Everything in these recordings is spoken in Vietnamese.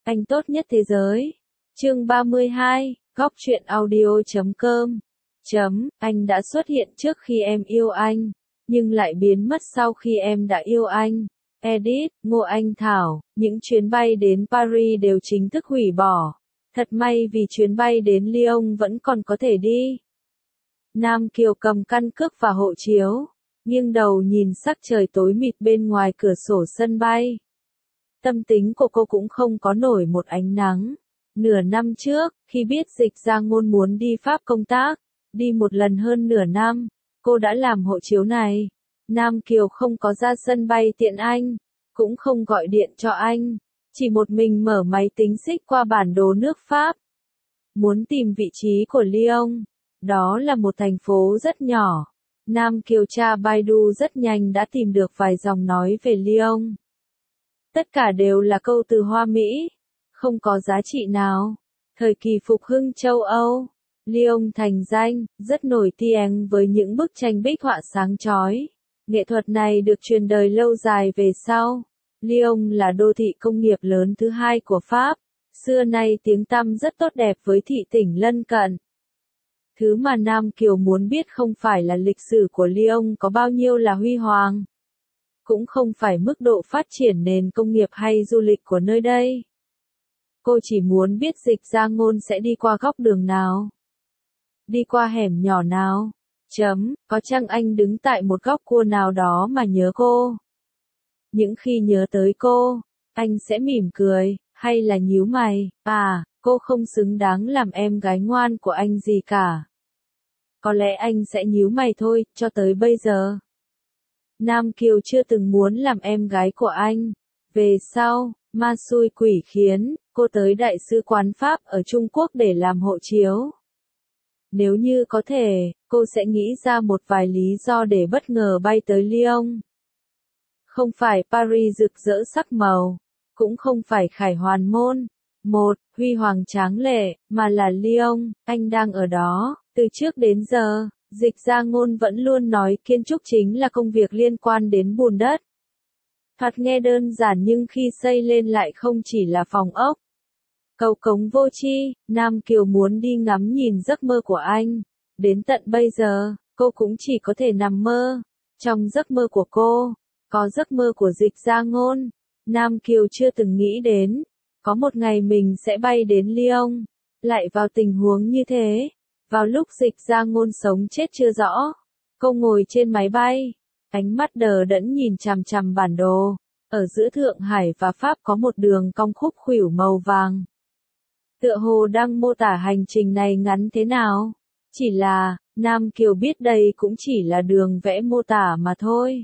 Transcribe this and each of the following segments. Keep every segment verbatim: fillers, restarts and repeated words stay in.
Anh tốt nhất thế giới. Chương ba mươi hai, góc truyện audio chấm com. Chấm, anh đã xuất hiện trước khi em yêu anh, nhưng lại biến mất sau khi em đã yêu anh. Edit, Ngô Anh Thảo, những chuyến bay đến Paris đều chính thức hủy bỏ. Thật may vì chuyến bay đến Lyon vẫn còn có thể đi. Nam Kiều cầm căn cước và hộ chiếu, nghiêng đầu nhìn sắc trời tối mịt bên ngoài cửa sổ sân bay. Tâm tính của cô cũng không có nổi một ánh nắng. Nửa năm trước, khi biết Dịch Gia Ngôn muốn đi Pháp công tác, đi một lần hơn nửa năm, cô đã làm hộ chiếu này. Nam Kiều không có ra sân bay tiện anh, cũng không gọi điện cho anh, chỉ một mình mở máy tính xích qua bản đồ nước Pháp. Muốn tìm vị trí của Lyon, đó là một thành phố rất nhỏ. Nam Kiều tra Baidu rất nhanh đã tìm được vài dòng nói về Lyon. Tất cả đều là câu từ Hoa Mỹ, không có giá trị nào. Thời kỳ phục hưng châu Âu, Lyon thành danh, rất nổi tiếng với những bức tranh bích họa sáng chói. Nghệ thuật này được truyền đời lâu dài về sau. Lyon là đô thị công nghiệp lớn thứ hai của Pháp, xưa nay tiếng tăm rất tốt đẹp với thị tỉnh lân cận. Thứ mà Nam Kiều muốn biết không phải là lịch sử của Lyon có bao nhiêu là huy hoàng, cũng không phải mức độ phát triển nền công nghiệp hay du lịch của nơi đây. Cô chỉ muốn biết Dịch Gia Ngôn sẽ đi qua góc đường nào, đi qua hẻm nhỏ nào. Chấm, có chăng anh đứng tại một góc cua nào đó mà nhớ cô? Những khi nhớ tới cô, anh sẽ mỉm cười, hay là nhíu mày, à, cô không xứng đáng làm em gái ngoan của anh gì cả. Có lẽ anh sẽ nhíu mày thôi, cho tới bây giờ. Nam Kiều chưa từng muốn làm em gái của anh. Về sau, ma xui quỷ khiến, cô tới Đại sứ quán Pháp ở Trung Quốc để làm hộ chiếu. Nếu như có thể, cô sẽ nghĩ ra một vài lý do để bất ngờ bay tới Lyon. Không phải Paris rực rỡ sắc màu, cũng không phải Khải Hoàn Môn, một, huy hoàng tráng lệ, mà là Lyon, anh đang ở đó. Từ trước đến giờ, Dịch Gia Ngôn vẫn luôn nói kiến trúc chính là công việc liên quan đến bùn đất. Thoạt nghe đơn giản nhưng khi xây lên lại không chỉ là phòng ốc. Cầu cống vô tri, Nam Kiều muốn đi ngắm nhìn giấc mơ của anh. Đến tận bây giờ, cô cũng chỉ có thể nằm mơ. Trong giấc mơ của cô, có giấc mơ của Dịch Gia Ngôn. Nam Kiều chưa từng nghĩ đến, có một ngày mình sẽ bay đến Lyon. Lại vào tình huống như thế, vào lúc Dịch Gia Ngôn sống chết chưa rõ. Cô ngồi trên máy bay, ánh mắt đờ đẫn nhìn chằm chằm bản đồ. Ở giữa Thượng Hải và Pháp có một đường cong khúc khuỷu màu vàng. Tựa hồ đang mô tả hành trình này ngắn thế nào. Chỉ là, Nam Kiều biết đây cũng chỉ là đường vẽ mô tả mà thôi.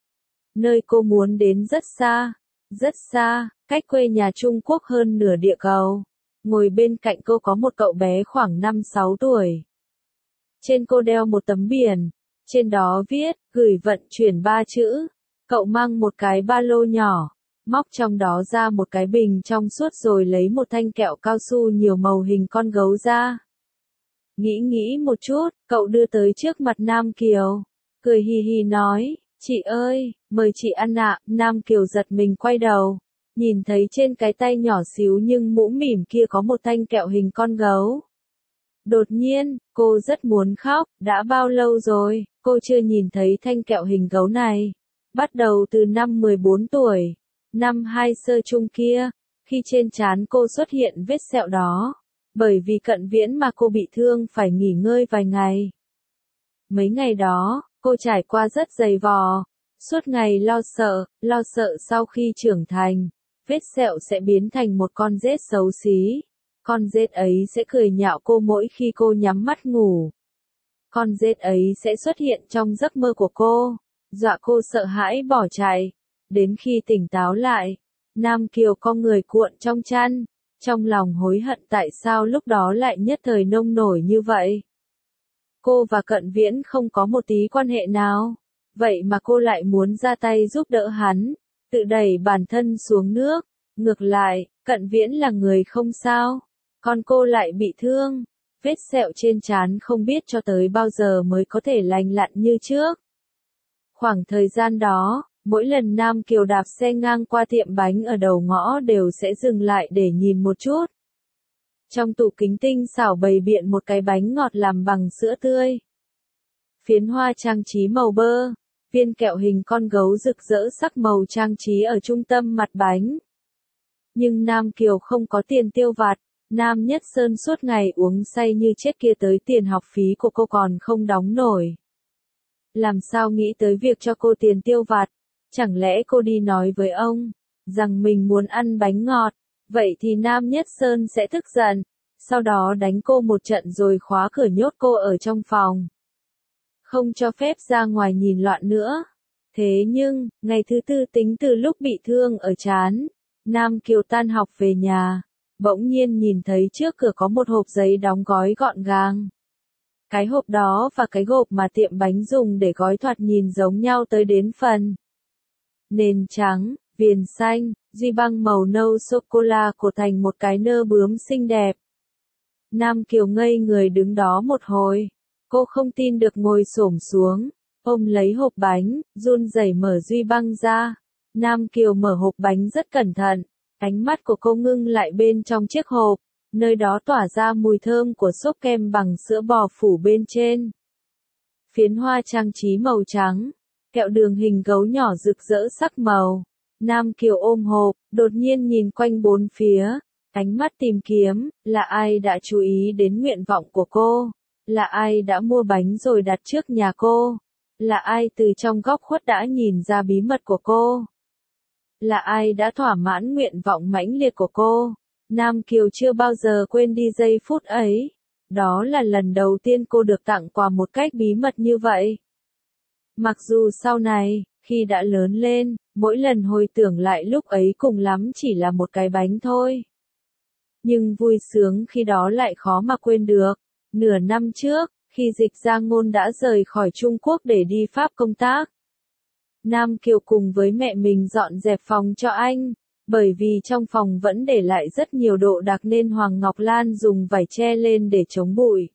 Nơi cô muốn đến rất xa, rất xa, cách quê nhà Trung Quốc hơn nửa địa cầu. Ngồi bên cạnh cô có một cậu bé khoảng năm sáu tuổi. Trên cô đeo một tấm biển, trên đó viết, gửi vận chuyển ba chữ. Cậu mang một cái ba lô nhỏ, móc trong đó ra một cái bình trong suốt rồi lấy một thanh kẹo cao su nhiều màu hình con gấu ra. Nghĩ nghĩ một chút, cậu đưa tới trước mặt Nam Kiều, cười hì hì nói, chị ơi, mời chị ăn ạ. Nam Kiều giật mình quay đầu, nhìn thấy trên cái tay nhỏ xíu nhưng mũm mỉm kia có một thanh kẹo hình con gấu. Đột nhiên, cô rất muốn khóc, đã bao lâu rồi, cô chưa nhìn thấy thanh kẹo hình gấu này. Bắt đầu từ năm mười bốn tuổi, năm hai sơ chung kia, khi trên trán cô xuất hiện vết sẹo đó, bởi vì cận viễn mà cô bị thương phải nghỉ ngơi vài ngày. Mấy ngày đó, cô trải qua rất dày vò, suốt ngày lo sợ, lo sợ sau khi trưởng thành, vết sẹo sẽ biến thành một con rết xấu xí. Con rết ấy sẽ cười nhạo cô mỗi khi cô nhắm mắt ngủ. Con rết ấy sẽ xuất hiện trong giấc mơ của cô, dọa cô sợ hãi bỏ chạy. Đến khi tỉnh táo lại, Nam Kiều con người cuộn trong chăn, trong lòng hối hận tại sao lúc đó lại nhất thời nông nổi như vậy. Cô và Cận Viễn không có một tí quan hệ nào, vậy mà cô lại muốn ra tay giúp đỡ hắn, tự đẩy bản thân xuống nước. Ngược lại, Cận Viễn là người không sao, còn cô lại bị thương. Vết sẹo trên trán không biết cho tới bao giờ mới có thể lành lặn như trước. Khoảng thời gian đó, Mỗi lần Nam Kiều đạp xe ngang qua tiệm bánh ở đầu ngõ đều sẽ dừng lại để nhìn một chút. Trong tủ kính tinh xảo bày biện một cái bánh ngọt làm bằng sữa tươi. Phiến hoa trang trí màu bơ, viên kẹo hình con gấu rực rỡ sắc màu trang trí ở trung tâm mặt bánh. Nhưng Nam Kiều không có tiền tiêu vặt, Nam Nhất Sơn suốt ngày uống say như chết kia tới tiền học phí của cô còn không đóng nổi. Làm sao nghĩ tới việc cho cô tiền tiêu vặt? Chẳng lẽ cô đi nói với ông rằng mình muốn ăn bánh ngọt, vậy thì Nam Nhất Sơn sẽ tức giận, sau đó đánh cô một trận rồi khóa cửa nhốt cô ở trong phòng. Không cho phép ra ngoài nhìn loạn nữa. Thế nhưng, ngày thứ tư tính từ lúc bị thương ở trán, Nam Kiều tan học về nhà, bỗng nhiên nhìn thấy trước cửa có một hộp giấy đóng gói gọn gàng. Cái hộp đó và cái hộp mà tiệm bánh dùng để gói thoạt nhìn giống nhau tới đến phần. Nền trắng, viền xanh, duy băng màu nâu sô-cô-la cột thành một cái nơ bướm xinh đẹp. Nam Kiều ngây người đứng đó một hồi. Cô không tin được ngồi xổm xuống, ôm lấy hộp bánh, run rẩy mở duy băng ra. Nam Kiều mở hộp bánh rất cẩn thận, ánh mắt của cô ngưng lại bên trong chiếc hộp, nơi đó tỏa ra mùi thơm của xốp kem bằng sữa bò phủ bên trên. Phiến hoa trang trí màu trắng, kẹo đường hình gấu nhỏ rực rỡ sắc màu. Nam Kiều ôm hộp, đột nhiên nhìn quanh bốn phía, ánh mắt tìm kiếm, là ai đã chú ý đến nguyện vọng của cô? Là ai đã mua bánh rồi đặt trước nhà cô? Là ai từ trong góc khuất đã nhìn ra bí mật của cô? Là ai đã thỏa mãn nguyện vọng mãnh liệt của cô? Nam Kiều chưa bao giờ quên đi giây phút ấy. Đó là lần đầu tiên cô được tặng quà một cách bí mật như vậy. Mặc dù sau này, khi đã lớn lên, mỗi lần hồi tưởng lại lúc ấy cùng lắm chỉ là một cái bánh thôi. Nhưng vui sướng khi đó lại khó mà quên được. Nửa năm trước, khi Dịch Gia Ngôn đã rời khỏi Trung Quốc để đi Pháp công tác, Nam Kiều cùng với mẹ mình dọn dẹp phòng cho anh, bởi vì trong phòng vẫn để lại rất nhiều đồ đạc nên Hoàng Ngọc Lan dùng vải che lên để chống bụi.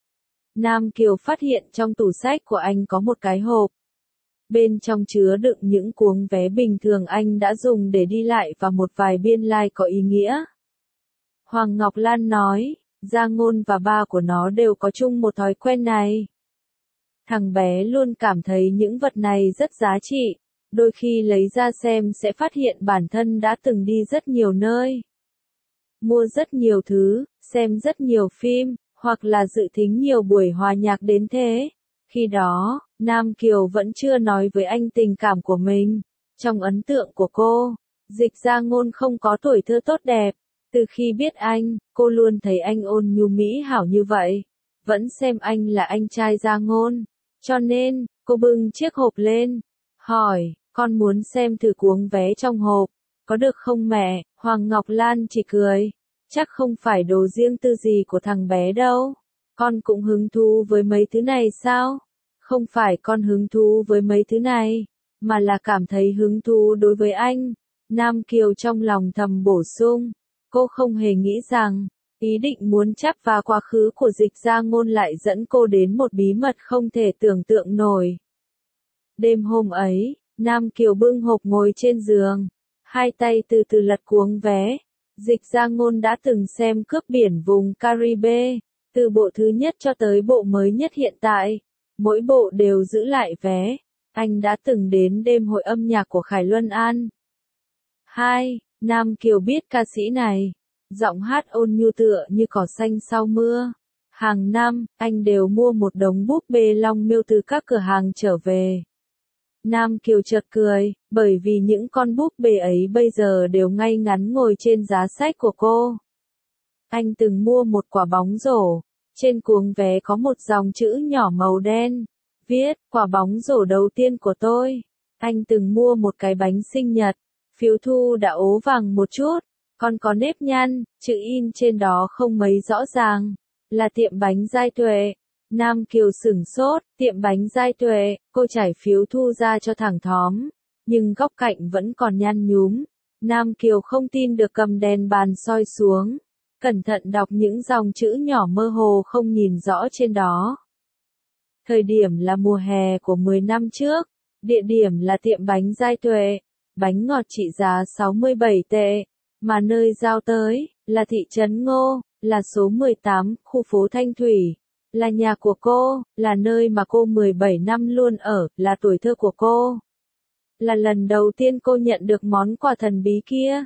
Nam Kiều phát hiện trong tủ sách của anh có một cái hộp. Bên trong chứa đựng những cuống vé bình thường anh đã dùng để đi lại và một vài biên lai like có ý nghĩa. Hoàng Ngọc Lan nói, Gia Ngôn và ba của nó đều có chung một thói quen này. Thằng bé luôn cảm thấy những vật này rất giá trị, đôi khi lấy ra xem sẽ phát hiện bản thân đã từng đi rất nhiều nơi. Mua rất nhiều thứ, xem rất nhiều phim, hoặc là dự thính nhiều buổi hòa nhạc đến thế. Khi đó, Nam Kiều vẫn chưa nói với anh tình cảm của mình. Trong ấn tượng của cô, Dịch Gia Ngôn không có tuổi thơ tốt đẹp. Từ khi biết anh, cô luôn thấy anh ôn nhu mỹ hảo như vậy. Vẫn xem anh là anh trai Gia Ngôn. Cho nên, cô bưng chiếc hộp lên. Hỏi, con muốn xem thử cuống vé trong hộp. Có được không mẹ? Hoàng Ngọc Lan chỉ cười. Chắc không phải đồ riêng tư gì của thằng bé đâu. Con cũng hứng thú với mấy thứ này sao? Không phải con hứng thú với mấy thứ này, mà là cảm thấy hứng thú đối với anh. Nam Kiều trong lòng thầm bổ sung. Cô không hề nghĩ rằng, ý định muốn chắp vào quá khứ của Dịch Gia Ngôn lại dẫn cô đến một bí mật không thể tưởng tượng nổi. Đêm hôm ấy, Nam Kiều bưng hộp ngồi trên giường, hai tay từ từ lật cuống vé. Dịch Gia Ngôn đã từng xem Cướp biển vùng Caribe, từ bộ thứ nhất cho tới bộ mới nhất hiện tại. Mỗi bộ đều giữ lại vé. Anh đã từng đến đêm hội âm nhạc của Khải Luân An. hai. Nam Kiều biết ca sĩ này. Giọng hát ôn nhu tựa như cỏ xanh sau mưa. Hàng năm, anh đều mua một đống búp bê Long Miêu từ các cửa hàng trở về. Nam Kiều chợt cười, bởi vì những con búp bê ấy bây giờ đều ngay ngắn ngồi trên giá sách của cô. Anh từng mua một quả bóng rổ. Trên cuống vé có một dòng chữ nhỏ màu đen. Viết, quả bóng rổ đầu tiên của tôi. Anh từng mua một cái bánh sinh nhật. Phiếu thu đã ố vàng một chút. Còn có nếp nhăn, chữ in trên đó không mấy rõ ràng. Là tiệm bánh Giai Tuệ. Nam Kiều sửng sốt, tiệm bánh Giai Tuệ, cô trải phiếu thu ra cho thẳng thóm. Nhưng góc cạnh vẫn còn nhăn nhúm. Nam Kiều không tin được cầm đèn bàn soi xuống. Cẩn thận đọc những dòng chữ nhỏ mơ hồ không nhìn rõ trên đó. Thời điểm là mùa hè của mười năm trước. Địa điểm là tiệm bánh Giai Tuệ, bánh ngọt trị giá sáu mươi bảy tệ, mà nơi giao tới là thị trấn Ngô, là số mười tám, khu phố Thanh Thủy, là nhà của cô, là nơi mà cô mười bảy năm luôn ở, là tuổi thơ của cô. Là lần đầu tiên cô nhận được món quà thần bí kia.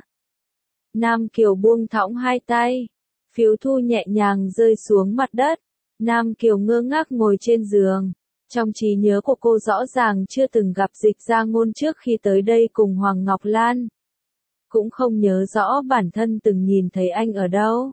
Nam Kiều buông thõng hai tay, phiếu thu nhẹ nhàng rơi xuống mặt đất. Nam Kiều ngơ ngác ngồi trên giường. Trong trí nhớ của cô rõ ràng chưa từng gặp Dịch Gia Ngôn trước khi tới đây cùng Hoàng Ngọc Lan. Cũng không nhớ rõ bản thân từng nhìn thấy anh ở đâu.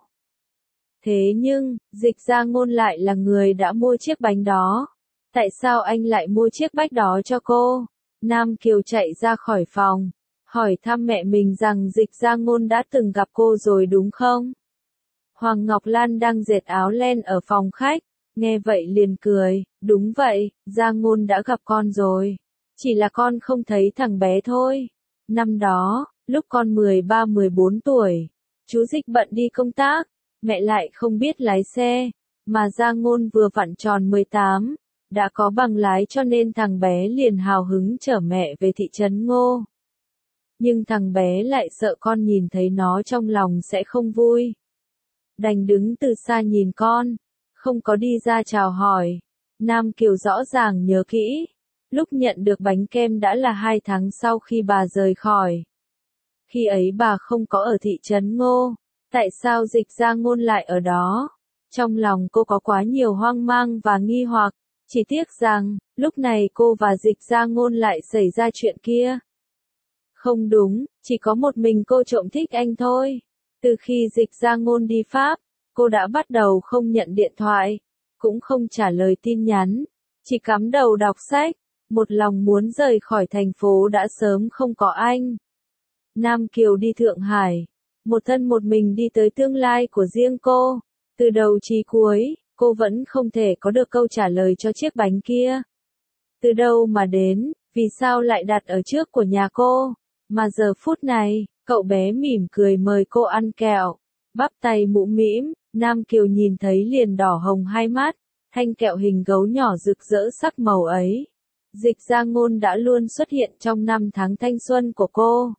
Thế nhưng, Dịch Gia Ngôn lại là người đã mua chiếc bánh đó. Tại sao anh lại mua chiếc bách đó cho cô? Nam Kiều chạy ra khỏi phòng, hỏi thăm mẹ mình rằng Dịch Gia Ngôn đã từng gặp cô rồi đúng không? Hoàng Ngọc Lan đang dệt áo len ở phòng khách, nghe vậy liền cười, đúng vậy, Gia Ngôn đã gặp con rồi. Chỉ là con không thấy thằng bé thôi. Năm đó, lúc con mười ba mười bốn tuổi, chú Dịch bận đi công tác, mẹ lại không biết lái xe, mà Gia Ngôn vừa vặn tròn mười tám, đã có bằng lái cho nên thằng bé liền hào hứng chở mẹ về thị trấn Ngô. Nhưng thằng bé lại sợ con nhìn thấy nó trong lòng sẽ không vui. Đành đứng từ xa nhìn con, không có đi ra chào hỏi. Nam Kiều rõ ràng nhớ kỹ, lúc nhận được bánh kem đã là hai tháng sau khi bà rời khỏi. Khi ấy bà không có ở thị trấn Ngô, tại sao Dịch Gia Ngôn lại ở đó? Trong lòng cô có quá nhiều hoang mang và nghi hoặc, chỉ tiếc rằng, lúc này cô và Dịch Gia Ngôn lại xảy ra chuyện kia. Không đúng, chỉ có một mình cô trộm thích anh thôi. Từ khi Dịch Gia Ngôn đi Pháp, cô đã bắt đầu không nhận điện thoại, cũng không trả lời tin nhắn, chỉ cắm đầu đọc sách, một lòng muốn rời khỏi thành phố đã sớm không có anh. Nam Kiều đi Thượng Hải, một thân một mình đi tới tương lai của riêng cô, từ đầu chí cuối, cô vẫn không thể có được câu trả lời cho chiếc bánh kia. Từ đâu mà đến, vì sao lại đặt ở trước của nhà cô, mà giờ phút này, cậu bé mỉm cười mời cô ăn kẹo, bắp tay mũm mĩm, Nam Kiều nhìn thấy liền đỏ hồng hai mắt, thanh kẹo hình gấu nhỏ rực rỡ sắc màu ấy. Dịch Gia Ngôn đã luôn xuất hiện trong năm tháng thanh xuân của cô.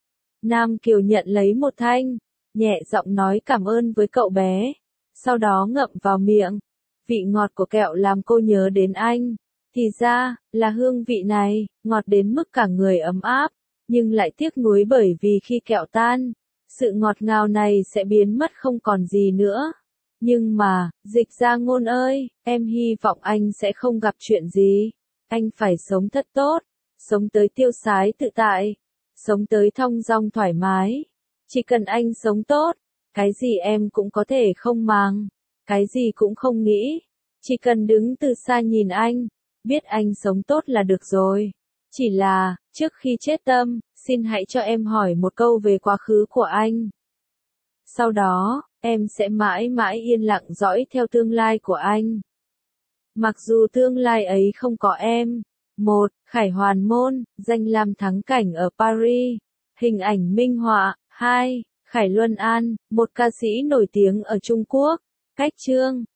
Nam Kiều nhận lấy một thanh, nhẹ giọng nói cảm ơn với cậu bé, sau đó ngậm vào miệng. Vị ngọt của kẹo làm cô nhớ đến anh, thì ra, là hương vị này, ngọt đến mức cả người ấm áp, nhưng lại tiếc nuối bởi vì khi kẹo tan, sự ngọt ngào này sẽ biến mất không còn gì nữa. Nhưng mà, Dịch Gia Ngôn ơi, em hy vọng anh sẽ không gặp chuyện gì. Anh phải sống thật tốt, sống tới tiêu sái tự tại, sống tới thong dong thoải mái. Chỉ cần anh sống tốt, cái gì em cũng có thể không màng, cái gì cũng không nghĩ. Chỉ cần đứng từ xa nhìn anh, biết anh sống tốt là được rồi. Chỉ là, trước khi chết tâm, xin hãy cho em hỏi một câu về quá khứ của anh. Sau đó, em sẽ mãi mãi yên lặng dõi theo tương lai của anh. Mặc dù tương lai ấy không có em. một. Khải Hoàn Môn, danh lam thắng cảnh ở Paris. Hình ảnh minh họa. hai. Khải Luân An, một ca sĩ nổi tiếng ở Trung Quốc. Cách chương